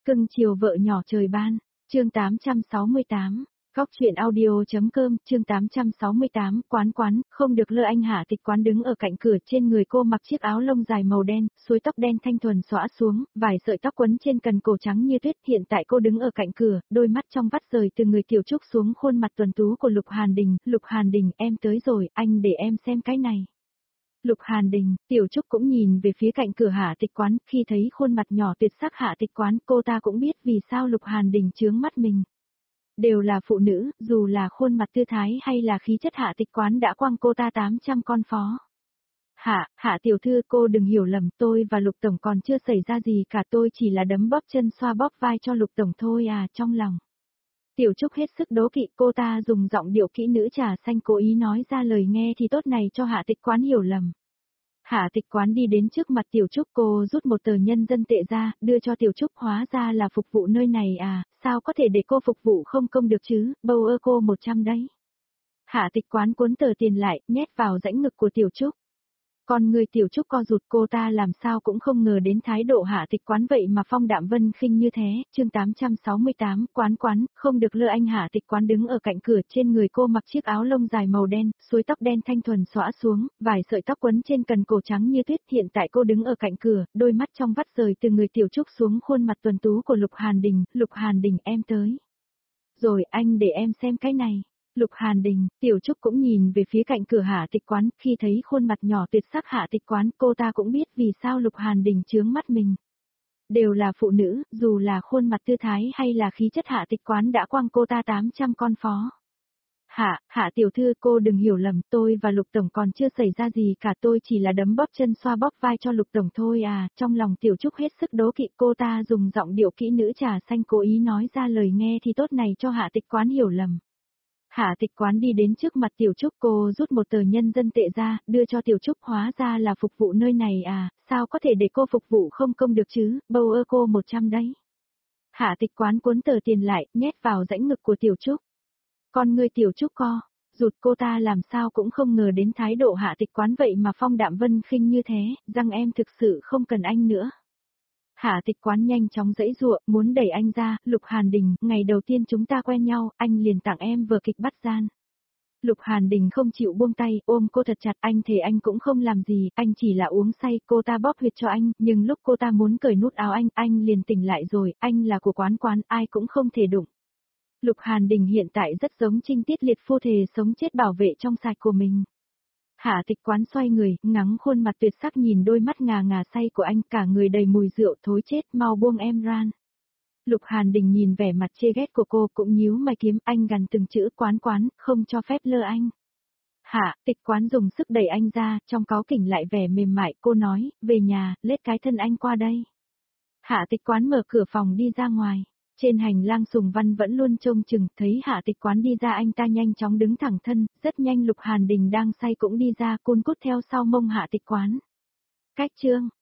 Cưng chiều vợ nhỏ trời ban, chương 868, Cóc truyện audio.com, chương 868, quán, không được lơ anh Hạ Tịch Quán đứng ở cạnh cửa, trên người cô mặc chiếc áo lông dài màu đen, suối tóc đen thanh thuần xõa xuống, vài sợi tóc quấn trên cần cổ trắng như tuyết, hiện tại cô đứng ở cạnh cửa, đôi mắt trong vắt rời từ người Tiểu Trúc xuống khuôn mặt tuấn tú của Lục Hàn Đình, em tới rồi, anh để em xem cái này. Lục Hàn Đình, Tiểu Trúc cũng nhìn về phía cạnh cửa Hạ Tịch Quán, khi thấy khuôn mặt nhỏ tuyệt sắc Hạ Tịch Quán, cô ta cũng biết vì sao Lục Hàn Đình chướng mắt mình. Đều là phụ nữ, dù là khuôn mặt tư thái hay là khí chất Hạ Tịch Quán đã quăng cô ta 800 con phó. Hạ tiểu thư, cô đừng hiểu lầm, tôi và Lục Tổng còn chưa xảy ra gì cả, tôi chỉ là đấm bóp chân xoa bóp vai cho Lục Tổng thôi à, trong lòng. Tiểu Trúc hết sức đố kỵ, cô ta dùng giọng điệu kỹ nữ trà xanh cố ý nói ra lời nghe thì tốt này cho Hạ Tịch Quán hiểu lầm. Hạ Tịch Quán đi đến trước mặt Tiểu Trúc, cô rút một tờ nhân dân tệ ra, đưa cho Tiểu Trúc, hóa ra là phục vụ nơi này à, sao có thể để cô phục vụ không công được chứ, bầu ơ cô 100 đấy. Hạ Tịch Quán cuốn tờ tiền lại, nhét vào rãnh ngực của Tiểu Trúc. Còn người Tiểu Trúc co rụt, cô ta làm sao cũng không ngờ đến thái độ Hạ Tịch Quán vậy mà phong đạm vân khinh như thế, chương 868, quán, không được lơ anh Hạ Tịch Quán đứng ở cạnh cửa, trên người cô mặc chiếc áo lông dài màu đen, suối tóc đen thanh thuần xõa xuống, vài sợi tóc quấn trên cần cổ trắng như tuyết, hiện tại cô đứng ở cạnh cửa, đôi mắt trong vắt rời từ người Tiểu Trúc xuống khuôn mặt tuấn tú của Lục Hàn Đình, em tới. Rồi, anh để em xem cái này. Lục Hàn Đình, Tiểu Trúc cũng nhìn về phía cạnh cửa Hạ Tịch Quán, khi thấy khuôn mặt nhỏ tuyệt sắc Hạ Tịch Quán, cô ta cũng biết vì sao Lục Hàn Đình chướng mắt mình. Đều là phụ nữ, dù là khuôn mặt tư thái hay là khí chất Hạ Tịch Quán đã quăng cô ta 800 con phó. Hạ tiểu thư, cô đừng hiểu lầm, tôi và Lục Tổng còn chưa xảy ra gì cả, tôi chỉ là đấm bóp chân xoa bóp vai cho Lục Tổng thôi à, trong lòng Tiểu Trúc hết sức đố kỵ, cô ta dùng giọng điệu kỹ nữ trà xanh cố ý nói ra lời nghe thì tốt này cho Hạ Tịch Quán hiểu lầm. Hạ Tịch Quán đi đến trước mặt Tiểu Trúc, cô rút một tờ nhân dân tệ ra, đưa cho Tiểu Trúc, hóa ra là phục vụ nơi này à, sao có thể để cô phục vụ không công được chứ, bầu ơ cô 100 đấy. Hạ Tịch Quán cuốn tờ tiền lại, nhét vào rãnh ngực của Tiểu Trúc. Con người Tiểu Trúc co rụt, cô ta làm sao cũng không ngờ đến thái độ Hạ Tịch Quán vậy mà phong đạm vân khinh như thế, rằng em thực sự không cần anh nữa. Hạ Tịch Quán nhanh chóng giãy giụa, muốn đẩy anh ra, Lục Hàn Đình, ngày đầu tiên chúng ta quen nhau, anh liền tặng em vở kịch bắt gian. Lục Hàn Đình không chịu buông tay, ôm cô thật chặt, anh thề anh cũng không làm gì, anh chỉ là uống say, cô ta bóp huyệt cho anh, nhưng lúc cô ta muốn cởi nút áo anh liền tỉnh lại rồi, anh là của quán, ai cũng không thể đụng. Lục Hàn Đình hiện tại rất giống Trinh Tiết Liệt phu thề sống chết bảo vệ trong sạch của mình. Hạ Tịch Quán xoay người, ngắm khuôn mặt tuyệt sắc nhìn đôi mắt ngà say của anh, cả người đầy mùi rượu, thối chết, mau buông em ran. Lục Hàn Đình nhìn vẻ mặt chê ghét của cô cũng nhíu mày kiếm, anh gằn từng chữ, quán, không cho phép lơ anh. Hạ Tịch Quán dùng sức đẩy anh ra, trong cáu kỉnh lại vẻ mềm mại, cô nói, về nhà, lết cái thân anh qua đây. Hạ Tịch Quán mở cửa phòng đi ra ngoài. Trên hành lang Sùng Văn vẫn luôn trông chừng, thấy Hạ Tịch Quán đi ra anh ta nhanh chóng đứng thẳng thân, rất nhanh Lục Hàn Đình đang say cũng đi ra, cun cút theo sau mông Hạ Tịch Quán. Cách chương